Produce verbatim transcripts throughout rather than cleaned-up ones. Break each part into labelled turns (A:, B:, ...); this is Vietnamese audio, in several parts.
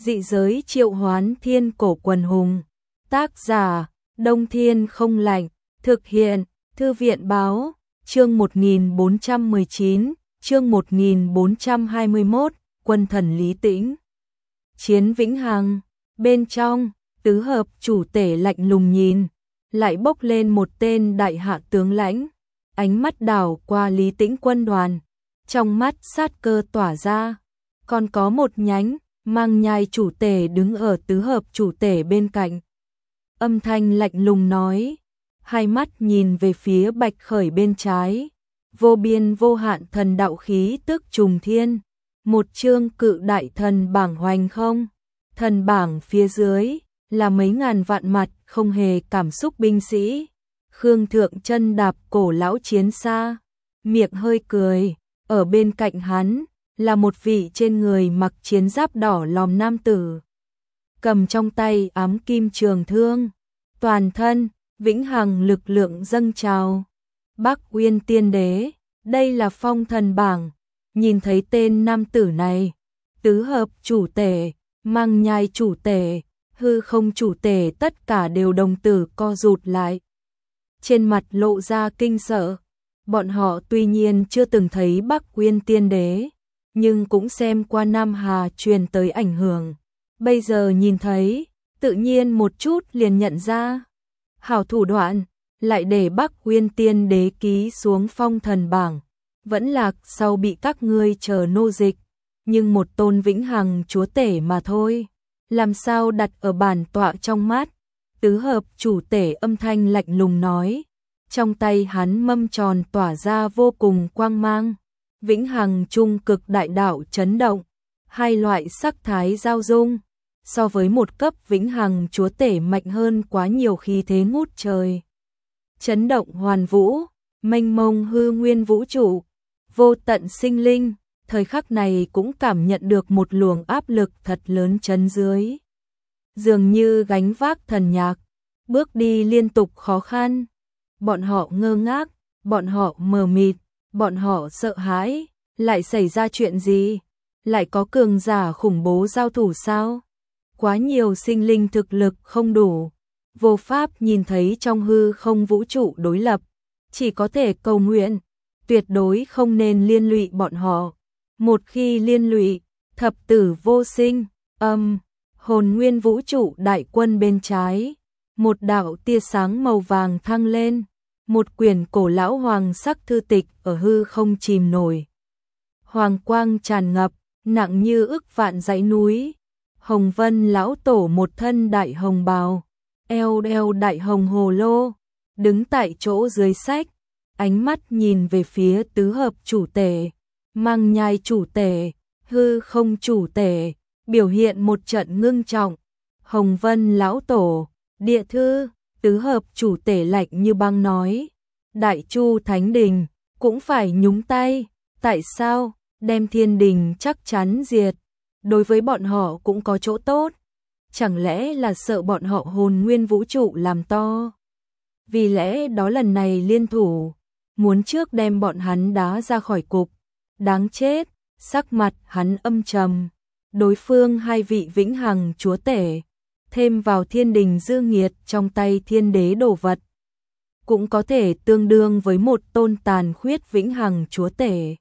A: Dị giới triệu hoán thiên cổ quần hùng. Tác giả, Đông Thiên Không Lạnh. Thực hiện, Thư viện Báo. Chương một nghìn bốn trăm mười chín, chương một nghìn bốn trăm hai mươi mốt, Quân thần Lý Tĩnh. Chiến Vĩnh Hằng. Bên trong, tứ hợp chủ tể lạnh lùng nhìn, lại bốc lên một tên đại hạ tướng lãnh. Ánh mắt đảo qua Lý Tĩnh quân đoàn, trong mắt sát cơ tỏa ra. Còn có một nhánh, mang nhai chủ tể đứng ở tứ hợp chủ tể bên cạnh. Âm thanh lạnh lùng nói, hai mắt nhìn về phía Bạch Khởi bên trái. Vô biên vô hạn thần đạo khí tức trùng thiên. Một chương cự đại thần bảng hoành không. Thần bảng phía dưới là mấy ngàn vạn mặt không hề cảm xúc binh sĩ. Khương Thượng chân đạp cổ lão chiến xa, miệng hơi cười. Ở bên cạnh hắn là một vị trên người mặc chiến giáp đỏ lòm nam tử, cầm trong tay ám kim trường thương, toàn thân vĩnh hằng lực lượng dâng trào. Bắc Uyên Tiên Đế, đây là phong thần bảng. Nhìn thấy tên nam tử này, tứ hợp chủ tể, mang nhai chủ tể, hư không chủ tể tất cả đều đồng tử co rụt lại. Trên mặt lộ ra kinh sợ. Bọn họ tuy nhiên chưa từng thấy Bắc Uyên Tiên Đế, nhưng cũng xem qua Nam Hà truyền tới ảnh hưởng. Bây giờ nhìn thấy, tự nhiên một chút liền nhận ra. Hảo thủ đoạn, lại để Bắc Uyên Tiên Đế ký xuống phong thần bảng. Vẫn lạc sau bị các ngươi chờ nô dịch, nhưng một tôn vĩnh hằng chúa tể mà thôi. Làm sao đặt ở bản tọa trong mắt? Tứ hợp chủ tể âm thanh lạnh lùng nói. Trong tay hắn mâm tròn tỏa ra vô cùng quang mang. Vĩnh hằng trung cực đại đạo chấn động. Hai loại sắc thái giao dung. So với một cấp vĩnh hằng chúa tể mạnh hơn quá nhiều khí thế ngút trời. Chấn động hoàn vũ, mênh mông hư nguyên vũ trụ, vô tận sinh linh. Thời khắc này cũng cảm nhận được một luồng áp lực thật lớn chấn dưới. Dường như gánh vác thần nhạc, bước đi liên tục khó khăn. Bọn họ ngơ ngác, bọn họ mờ mịt, bọn họ sợ hãi. Lại xảy ra chuyện gì? Lại có cường giả khủng bố giao thủ sao? Quá nhiều sinh linh thực lực không đủ, vô pháp nhìn thấy trong hư không vũ trụ đối lập. Chỉ có thể cầu nguyện, tuyệt đối không nên liên lụy bọn họ. Một khi liên lụy, thập tử vô sinh. Âm, hồn nguyên vũ trụ đại quân bên trái. Một đạo tia sáng màu vàng thăng lên. Một quyển cổ lão hoàng sắc thư tịch ở hư không chìm nổi. Hoàng quang tràn ngập, nặng như ức vạn dãy núi. Hồng Vân lão tổ một thân đại hồng bào, eo đeo đại hồng hồ lô, đứng tại chỗ dưới sách, ánh mắt nhìn về phía tứ hợp chủ tể, mang nhai chủ tể, hư không chủ tể, biểu hiện một trận ngưng trọng. Hồng Vân lão tổ, địa thư, tứ hợp chủ tể lạnh như băng nói, Đại Chu Thánh Đình cũng phải nhúng tay. Tại sao? Đem thiên đình chắc chắn diệt, đối với bọn họ cũng có chỗ tốt. Chẳng lẽ là sợ bọn họ hồn nguyên vũ trụ làm to? Vì lẽ đó lần này liên thủ, muốn trước đem bọn hắn đá ra khỏi cục. Đáng chết, sắc mặt hắn âm trầm. Đối phương hai vị vĩnh hằng chúa tể, thêm vào thiên đình dư nghiệt trong tay thiên đế đồ vật, cũng có thể tương đương với một tôn tàn khuyết vĩnh hằng chúa tể.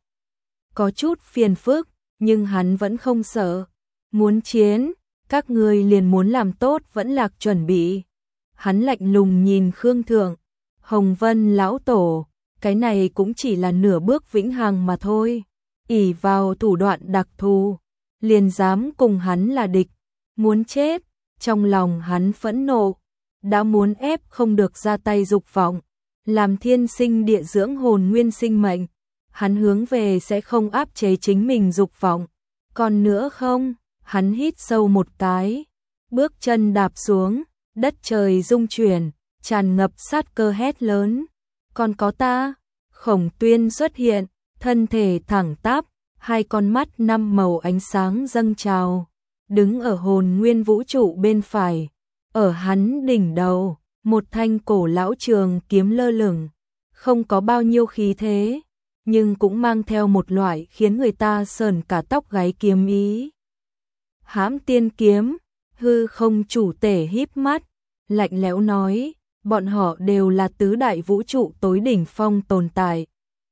A: Có chút phiền phức, nhưng hắn vẫn không sợ. Muốn chiến, các ngươi liền muốn làm tốt vẫn lạc chuẩn bị. Hắn lạnh lùng nhìn Khương Thượng, Hồng Vân lão tổ, cái này cũng chỉ là nửa bước vĩnh hằng mà thôi. Ỷ vào thủ đoạn đặc thù, liền dám cùng hắn là địch. Muốn chết, trong lòng hắn phẫn nộ, đã muốn ép không được ra tay dục vọng, làm thiên sinh địa dưỡng hồn nguyên sinh mệnh. Hắn hướng về sẽ không áp chế chính mình dục vọng. Còn nữa không, hắn hít sâu một cái, bước chân đạp xuống, đất trời rung chuyển, tràn ngập sát cơ hét lớn. Còn có ta, Khổng Tuyên xuất hiện, thân thể thẳng tắp, hai con mắt năm màu ánh sáng dâng trào, đứng ở hồn nguyên vũ trụ bên phải. Ở hắn đỉnh đầu, một thanh cổ lão trường kiếm lơ lửng, không có bao nhiêu khí thế, nhưng cũng mang theo một loại khiến người ta sởn cả tóc gáy kiếm ý. Hãm tiên kiếm, hư không chủ tể híp mắt, lạnh lẽo nói, bọn họ đều là tứ đại vũ trụ tối đỉnh phong tồn tại.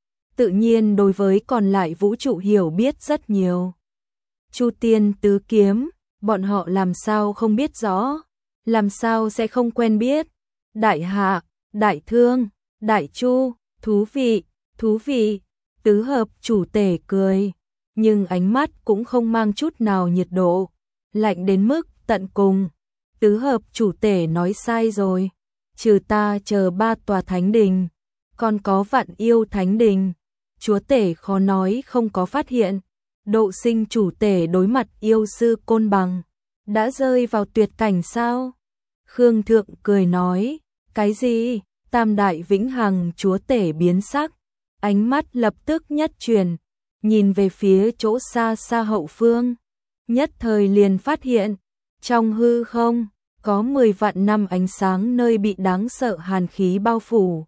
A: Tự nhiên đối với còn lại vũ trụ hiểu biết rất nhiều. Chu tiên tứ kiếm, bọn họ làm sao không biết rõ, làm sao sẽ không quen biết. Đại hạ, đại thương, đại chu, thú vị, thú vị, tứ hợp chủ tể cười, nhưng ánh mắt cũng không mang chút nào nhiệt độ, lạnh đến mức tận cùng. Tứ hợp chủ tể nói sai rồi, trừ ta chờ ba tòa thánh đình, còn có vạn yêu thánh đình. Chúa tể khó nói không có phát hiện, Độ Sinh chủ tể đối mặt yêu sư Côn Bằng, đã rơi vào tuyệt cảnh sao? Khương Thượng cười nói, cái gì? Tam đại vĩnh hằng chúa tể biến sắc, ánh mắt lập tức nhất chuyển, nhìn về phía chỗ xa xa hậu phương, nhất thời liền phát hiện, trong hư không, có mười vạn năm ánh sáng nơi bị đáng sợ hàn khí bao phủ.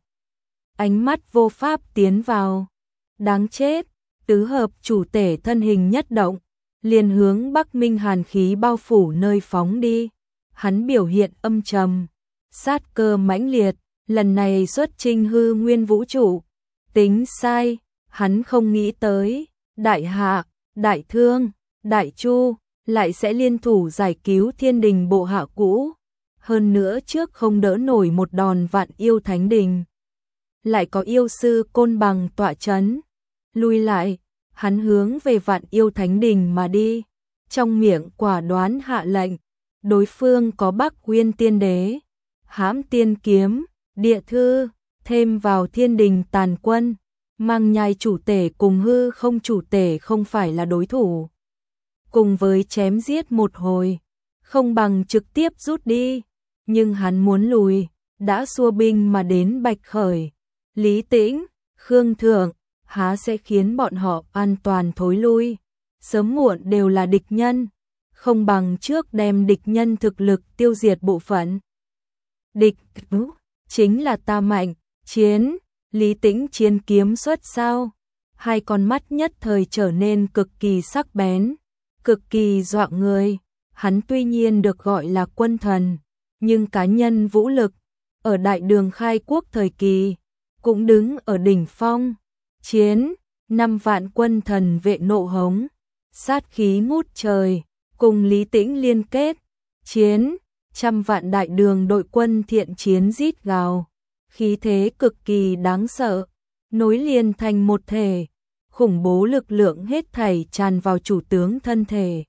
A: Ánh mắt vô pháp tiến vào, đáng chết, tứ hợp chủ tể thân hình nhất động, liền hướng Bắc Minh hàn khí bao phủ nơi phóng đi. Hắn biểu hiện âm trầm, sát cơ mãnh liệt, lần này xuất chinh hư nguyên vũ trụ. Tính sai, hắn không nghĩ tới, đại hạ, đại thương, đại chu, lại sẽ liên thủ giải cứu thiên đình bộ hạ cũ. Hơn nữa trước không đỡ nổi một đòn vạn yêu thánh đình. Lại có yêu sư Côn Bằng tọa chấn. Lui lại, hắn hướng về vạn yêu thánh đình mà đi. Trong miệng quả đoán hạ lệnh, đối phương có Bắc Nguyên tiên đế, Hãm tiên kiếm, địa thư, thêm vào thiên đình tàn quân. Mang Nhai chủ tể cùng hư không chủ tể không phải là đối thủ. Cùng với chém giết một hồi, không bằng trực tiếp rút đi. Nhưng hắn muốn lùi, đã xua binh mà đến Bạch Khởi. Lý Tĩnh, Khương Thượng, há sẽ khiến bọn họ an toàn thối lui. Sớm muộn đều là địch nhân, không bằng trước đem địch nhân thực lực tiêu diệt bộ phận. Địch, chính là ta mạnh, chiến, Lý Tĩnh chiến kiếm xuất sao. Hai con mắt nhất thời trở nên cực kỳ sắc bén, cực kỳ dọa người. Hắn tuy nhiên được gọi là quân thần, nhưng cá nhân vũ lực, ở đại đường khai quốc thời kỳ, cũng đứng ở đỉnh phong. Chiến, năm vạn quân thần vệ nộ hống, sát khí ngút trời, cùng Lý Tĩnh liên kết. Chiến, trăm vạn đại đường đội quân thiện chiến rít gào, khí thế cực kỳ đáng sợ, nối liền thành một thể, khủng bố lực lượng hết thảy tràn vào chủ tướng thân thể.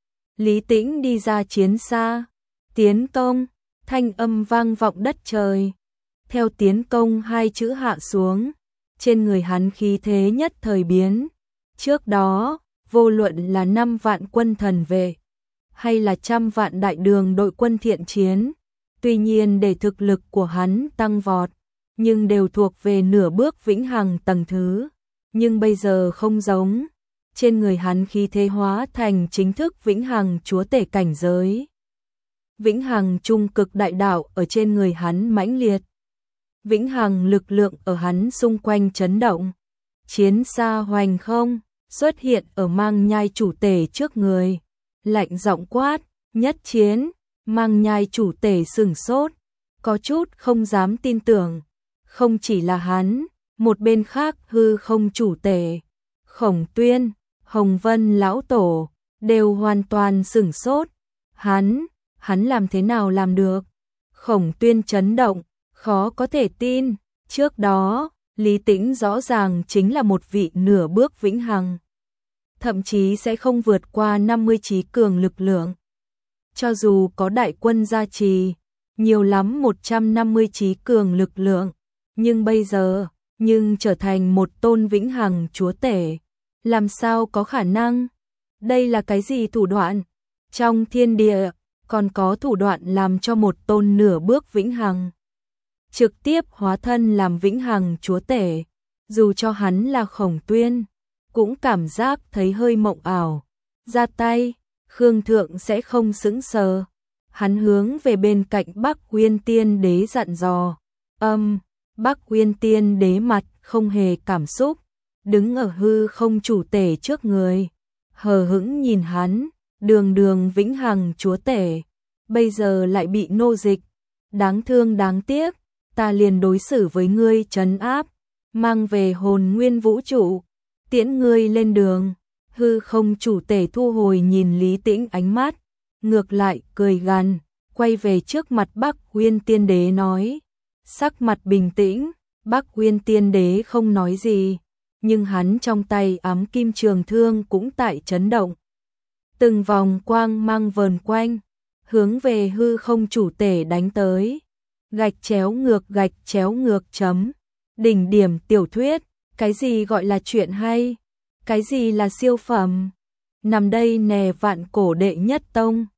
A: Lý Tĩnh đi ra chiến xa, tiến công, thanh âm vang vọng đất trời. Theo tiến công hai chữ hạ xuống, trên người hắn khí thế nhất thời biến. Trước đó, vô luận là năm vạn quân thần vệ, hay là trăm vạn đại đường đội quân thiện chiến, tuy nhiên để thực lực của hắn tăng vọt, nhưng đều thuộc về nửa bước vĩnh hằng tầng thứ. Nhưng bây giờ không giống, trên người hắn khí thế hóa thành chính thức vĩnh hằng chúa tể cảnh giới. Vĩnh hằng trung cực đại đạo ở trên người hắn mãnh liệt. Vĩnh hằng lực lượng ở hắn xung quanh chấn động. Chiến xa hoành không, xuất hiện ở Mang Nhai chủ tể trước người. Lạnh giọng quát, nhất chiến, Mang Nhai chủ tể sửng sốt, có chút không dám tin tưởng. Không chỉ là hắn, một bên khác hư không chủ tể, Khổng Tuyên, Hồng Vân lão tổ, đều hoàn toàn sửng sốt. Hắn, hắn làm thế nào làm được? Khổng Tuyên chấn động, khó có thể tin. Trước đó, Lý Tĩnh rõ ràng chính là một vị nửa bước vĩnh hằng, thậm chí sẽ không vượt qua năm mươi trí cường lực lượng. Cho dù có đại quân gia trì, nhiều lắm một trăm năm mươi trí cường lực lượng, nhưng bây giờ, nhưng trở thành một tôn vĩnh hằng chúa tể, làm sao có khả năng? Đây là cái gì thủ đoạn? Trong thiên địa, còn có thủ đoạn làm cho một tôn nửa bước vĩnh hằng trực tiếp hóa thân làm vĩnh hằng chúa tể. Dù cho hắn là Khổng Tuyên, cũng cảm giác thấy hơi mộng ảo. Ra tay, Khương Thượng sẽ không sững sờ. Hắn hướng về bên cạnh Bắc Nguyên Tiên Đế dặn dò. Âm, Bắc Nguyên Tiên Đế mặt không hề cảm xúc, đứng ở hư không chủ tể trước người, hờ hững nhìn hắn. đường đường vĩnh hằng chúa tể, bây giờ lại bị nô dịch, đáng thương đáng tiếc, ta liền đối xử với ngươi trấn áp, mang về hồn nguyên vũ trụ, tiễn ngươi lên đường. Hư không chủ tể thu hồi nhìn Lý Tĩnh ánh mắt, ngược lại cười gằn, quay về trước mặt Bắc Uyên Tiên Đế nói, sắc mặt bình tĩnh, Bắc Uyên Tiên Đế không nói gì, nhưng hắn trong tay ám kim trường thương cũng tại chấn động. Từng vòng quang mang vờn quanh, hướng về hư không chủ tể đánh tới. Gạch chéo ngược gạch chéo ngược chấm. Đỉnh điểm tiểu thuyết, cái gì gọi là chuyện hay? Cái gì là siêu phẩm? Nằm đây nè vạn cổ đệ nhất tông.